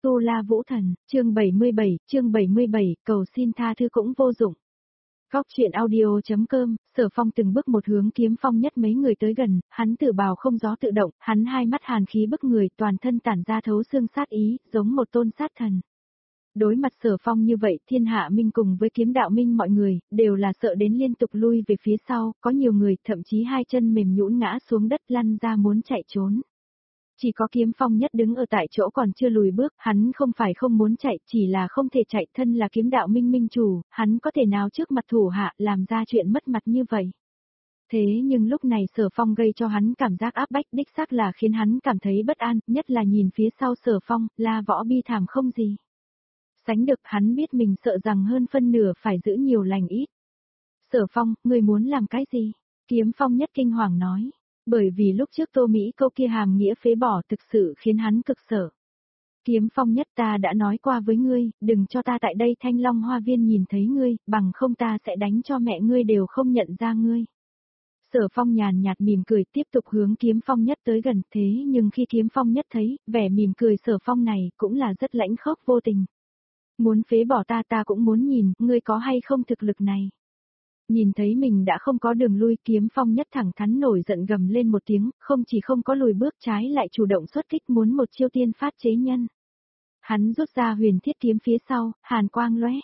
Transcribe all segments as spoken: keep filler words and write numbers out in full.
Tu La Vũ Thần, chương bảy mươi bảy, chương bảy mươi bảy, cầu xin tha thứ cũng vô dụng. Góc truyện audio.com, Sở Phong từng bước một hướng Kiếm Phong Nhất mấy người tới gần, hắn tự bào không gió tự động, hắn hai mắt hàn khí bức người, toàn thân tản ra thấu xương sát ý, giống một tôn sát thần. Đối mặt Sở Phong như vậy, Thiên Hạ Minh cùng với Kiếm Đạo Minh mọi người, đều là sợ đến liên tục lui về phía sau, có nhiều người thậm chí hai chân mềm nhũn ngã xuống đất lăn ra muốn chạy trốn. Chỉ có Kiếm Phong Nhất đứng ở tại chỗ còn chưa lùi bước, hắn không phải không muốn chạy, chỉ là không thể chạy, thân là Kiếm Đạo Minh minh chủ, hắn có thể nào trước mặt thủ hạ làm ra chuyện mất mặt như vậy. Thế nhưng lúc này Sở Phong gây cho hắn cảm giác áp bách đích xác là khiến hắn cảm thấy bất an, nhất là nhìn phía sau Sở Phong, La Võ bi thảm không gì sánh được, hắn biết mình sợ rằng hơn phân nửa phải giữ nhiều lành ít. Sở Phong, ngươi muốn làm cái gì? Kiếm Phong Nhất kinh hoàng nói. Bởi vì lúc trước Tô Mỹ câu kia hàm nghĩa phế bỏ thực sự khiến hắn cực sợ. Kiếm Phong Nhất, ta đã nói qua với ngươi, đừng cho ta tại đây Thanh Long Hoa Viên nhìn thấy ngươi, bằng không ta sẽ đánh cho mẹ ngươi đều không nhận ra ngươi. Sở Phong nhàn nhạt mỉm cười tiếp tục hướng Kiếm Phong Nhất tới gần, thế nhưng khi Kiếm Phong Nhất thấy, vẻ mỉm cười Sở Phong này cũng là rất lãnh khốc vô tình. Muốn phế bỏ ta ta cũng muốn nhìn, ngươi có hay không thực lực này. Nhìn thấy mình đã không có đường lui, Kiếm Phong Nhất thẳng thắn nổi giận gầm lên một tiếng, không chỉ không có lùi bước trái lại chủ động xuất kích muốn một chiêu tiên phát chế nhân. Hắn rút ra huyền thiết kiếm phía sau, hàn quang lóe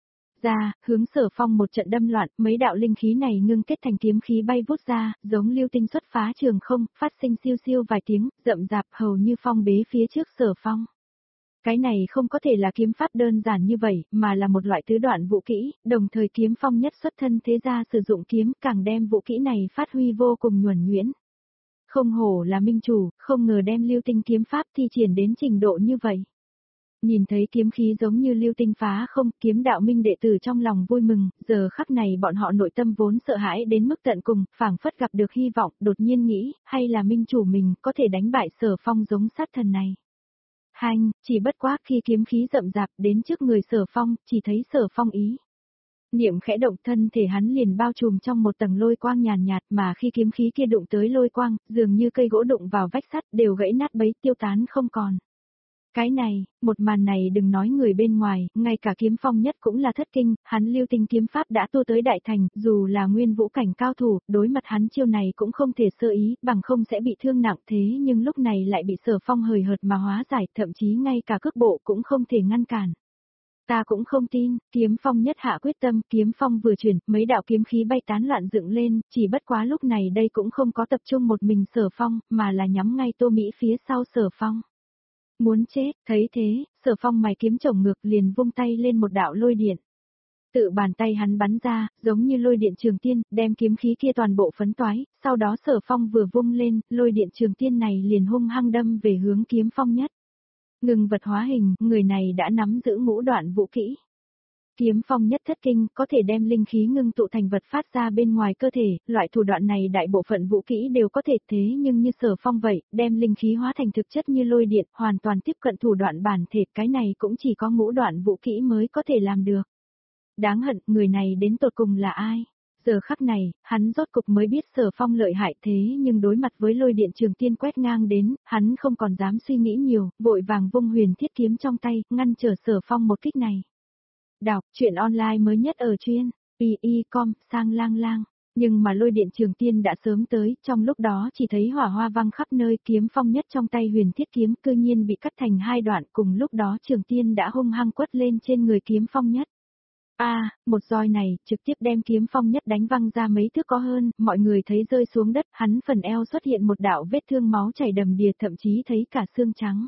ra, hướng Sở Phong một trận đâm loạn, mấy đạo linh khí này ngưng kết thành kiếm khí bay vút ra, giống lưu tinh xuất phá trường không, phát sinh siêu siêu vài tiếng, rậm rạp hầu như phong bế phía trước Sở Phong. Cái này không có thể là kiếm pháp đơn giản như vậy, mà là một loại tứ đoạn vũ kỹ, đồng thời Kiếm Phong Nhất xuất thân thế gia sử dụng kiếm, càng đem vũ kỹ này phát huy vô cùng nhuần nhuyễn. Không hổ là minh chủ, không ngờ đem lưu tinh kiếm pháp thi triển đến trình độ như vậy. Nhìn thấy kiếm khí giống như lưu tinh phá không, Kiếm Đạo Minh đệ tử trong lòng vui mừng, giờ khắc này bọn họ nội tâm vốn sợ hãi đến mức tận cùng, phảng phất gặp được hy vọng, đột nhiên nghĩ, hay là minh chủ mình có thể đánh bại Sở Phong giống sát thần này. Hành, chỉ bất quá khi kiếm khí rậm rạp đến trước người Sở Phong, chỉ thấy Sở Phong ý. Niệm khẽ động, thân thể hắn liền bao trùm trong một tầng lôi quang nhàn nhạt, mà khi kiếm khí kia đụng tới lôi quang, dường như cây gỗ đụng vào vách sắt đều gãy nát bấy tiêu tán không còn. Cái này, một màn này đừng nói người bên ngoài, ngay cả Kiếm Phong Nhất cũng là thất kinh, hắn lưu tinh kiếm pháp đã tu tới đại thành, dù là nguyên vũ cảnh cao thủ, đối mặt hắn chiêu này cũng không thể sơ ý, bằng không sẽ bị thương nặng, thế nhưng lúc này lại bị Sở Phong hời hợt mà hóa giải, thậm chí ngay cả cước bộ cũng không thể ngăn cản. Ta cũng không tin, Kiếm Phong Nhất hạ quyết tâm, kiếm phong vừa chuyển, mấy đạo kiếm khí bay tán loạn dựng lên, chỉ bất quá lúc này đây cũng không có tập trung một mình Sở Phong, mà là nhắm ngay Tô Mỹ phía sau Sở Phong. Muốn chết, thấy thế, Sở Phong mày kiếm chổng ngược liền vung tay lên một đạo lôi điện. Tự bàn tay hắn bắn ra, giống như lôi điện trường tiên, đem kiếm khí kia toàn bộ phấn toái, sau đó Sở Phong vừa vung lên, lôi điện trường tiên này liền hung hăng đâm về hướng Kiếm Phong Nhất. Ngừng vật hóa hình, người này đã nắm giữ ngũ đoạn vũ kỹ. Kiếm Phong Nhất thất kinh, có thể đem linh khí ngưng tụ thành vật phát ra bên ngoài cơ thể, loại thủ đoạn này đại bộ phận vũ kỹ đều có thể, thế nhưng như Sở Phong vậy, đem linh khí hóa thành thực chất như lôi điện, hoàn toàn tiếp cận thủ đoạn bản thể, cái này cũng chỉ có ngũ đoạn vũ kỹ mới có thể làm được. Đáng hận, người này đến tột cùng là ai? Giờ khắc này, hắn rốt cục mới biết Sở Phong lợi hại, thế nhưng đối mặt với lôi điện trường tiên quét ngang đến, hắn không còn dám suy nghĩ nhiều, vội vàng vung huyền thiết kiếm trong tay, ngăn trở Sở Phong một kích này. Đọc truyện online mới nhất ở truyện i i com sang lang lang, nhưng mà lôi điện trường tiên đã sớm tới, trong lúc đó chỉ thấy hỏa hoa văng khắp nơi, Kiếm Phong Nhất trong tay huyền thiết kiếm cư nhiên bị cắt thành hai đoạn, cùng lúc đó trường tiên đã hung hăng quất lên trên người Kiếm Phong Nhất. A, à, một roi này trực tiếp đem Kiếm Phong Nhất đánh văng ra mấy thước có hơn, mọi người thấy rơi xuống đất, hắn phần eo xuất hiện một đạo vết thương máu chảy đầm đìa, thậm chí thấy cả xương trắng.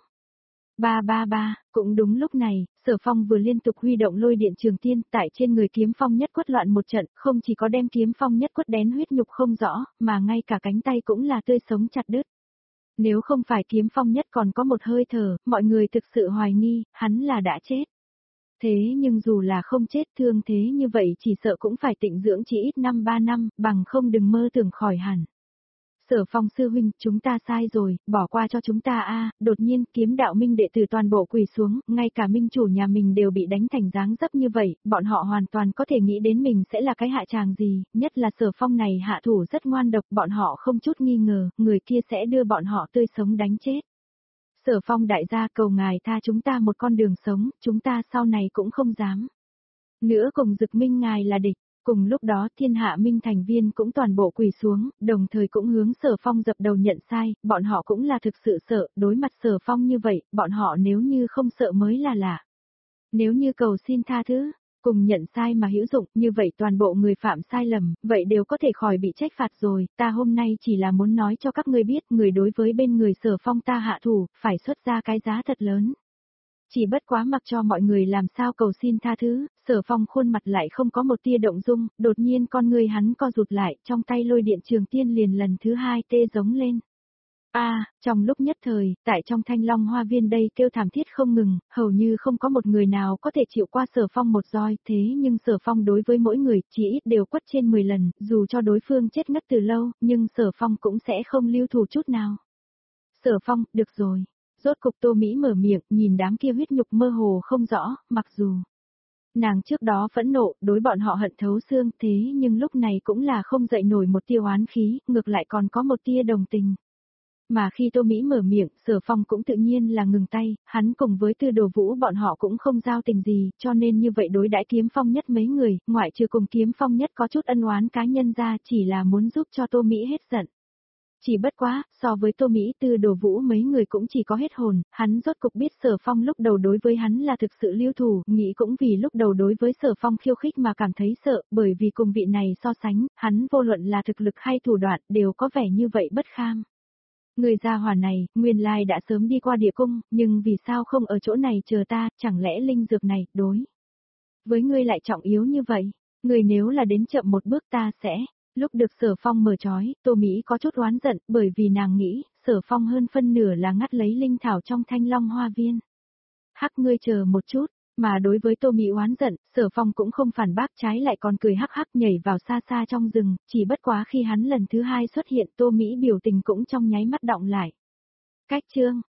Ba ba ba, cũng đúng lúc này, Sở Phong vừa liên tục huy động lôi điện trường tiên, tại trên người Kiếm Phong Nhất quất loạn một trận, không chỉ có đem Kiếm Phong Nhất quất đén huyết nhục không rõ, mà ngay cả cánh tay cũng là tươi sống chặt đứt. Nếu không phải Kiếm Phong Nhất còn có một hơi thở, mọi người thực sự hoài nghi, hắn là đã chết. Thế nhưng dù là không chết thương thế như vậy chỉ sợ cũng phải tịnh dưỡng chỉ ít năm ba năm, bằng không đừng mơ tưởng khỏi hẳn. Sở Phong sư huynh, chúng ta sai rồi, bỏ qua cho chúng ta a. Đột nhiên, Kiếm Đạo Minh đệ tử toàn bộ quỳ xuống, ngay cả minh chủ nhà mình đều bị đánh thành dáng dấp như vậy, bọn họ hoàn toàn có thể nghĩ đến mình sẽ là cái hạ tràng gì, nhất là Sở Phong này hạ thủ rất ngoan độc, bọn họ không chút nghi ngờ, người kia sẽ đưa bọn họ tươi sống đánh chết. Sở Phong đại gia cầu ngài tha chúng ta một con đường sống, chúng ta sau này cũng không dám. Nữa cùng Dực Minh ngài là địch. Cùng lúc đó thiên hạ minh thành viên cũng toàn bộ quỳ xuống, đồng thời cũng hướng Sở Phong dập đầu nhận sai, bọn họ cũng là thực sự sợ, đối mặt Sở Phong như vậy, bọn họ nếu như không sợ mới là lạ. Nếu như cầu xin tha thứ, cùng nhận sai mà hữu dụng, như vậy toàn bộ người phạm sai lầm, vậy đều có thể khỏi bị trách phạt rồi, ta hôm nay chỉ là muốn nói cho các ngươi biết, người đối với bên người Sở Phong ta hạ thủ, phải xuất ra cái giá thật lớn. Chỉ bất quá mặc cho mọi người làm sao cầu xin tha thứ, Sở Phong khuôn mặt lại không có một tia động dung, đột nhiên con người hắn co rụt lại, trong tay lôi điện trường tiên liền lần thứ hai tê giống lên. A, à, trong lúc nhất thời, tại trong Thanh Long Hoa Viên đây kêu thảm thiết không ngừng, hầu như không có một người nào có thể chịu qua Sở Phong một roi, thế nhưng Sở Phong đối với mỗi người chỉ ít đều quất trên mười lần, dù cho đối phương chết ngất từ lâu, nhưng Sở Phong cũng sẽ không lưu thủ chút nào. Sở Phong, được rồi. Rốt cục Tô Mỹ mở miệng, nhìn đám kia huyết nhục mơ hồ không rõ, mặc dù nàng trước đó phẫn nộ, đối bọn họ hận thấu xương, thế nhưng lúc này cũng là không dậy nổi một tia oán khí, ngược lại còn có một tia đồng tình. Mà khi Tô Mỹ mở miệng, Sở Phong cũng tự nhiên là ngừng tay, hắn cùng với Tư Đồ Vũ bọn họ cũng không giao tình gì, cho nên như vậy đối đãi Kiếm Phong Nhất mấy người, ngoại trừ cùng Kiếm Phong Nhất có chút ân oán cá nhân ra, chỉ là muốn giúp cho Tô Mỹ hết giận. Chỉ bất quá, so với Tô Mỹ Tư Đồ Vũ mấy người cũng chỉ có hết hồn, hắn rốt cục biết Sở Phong lúc đầu đối với hắn là thực sự lưu thủ, nghĩ cũng vì lúc đầu đối với Sở Phong khiêu khích mà cảm thấy sợ, bởi vì cùng vị này so sánh, hắn vô luận là thực lực hay thủ đoạn, đều có vẻ như vậy bất kham. Người gia hỏa này, nguyên lai đã sớm đi qua địa cung, nhưng vì sao không ở chỗ này chờ ta, chẳng lẽ linh dược này, đối với ngươi lại trọng yếu như vậy, người nếu là đến chậm một bước ta sẽ... Lúc được Sở Phong mở trói, Tô Mỹ có chút oán giận, bởi vì nàng nghĩ, Sở Phong hơn phân nửa là ngắt lấy linh thảo trong Thanh Long Hoa Viên. Hắc ngươi chờ một chút, mà đối với Tô Mỹ oán giận, Sở Phong cũng không phản bác, trái lại còn cười hắc hắc nhảy vào xa xa trong rừng, chỉ bất quá khi hắn lần thứ hai xuất hiện Tô Mỹ biểu tình cũng trong nháy mắt động lại. Cách chương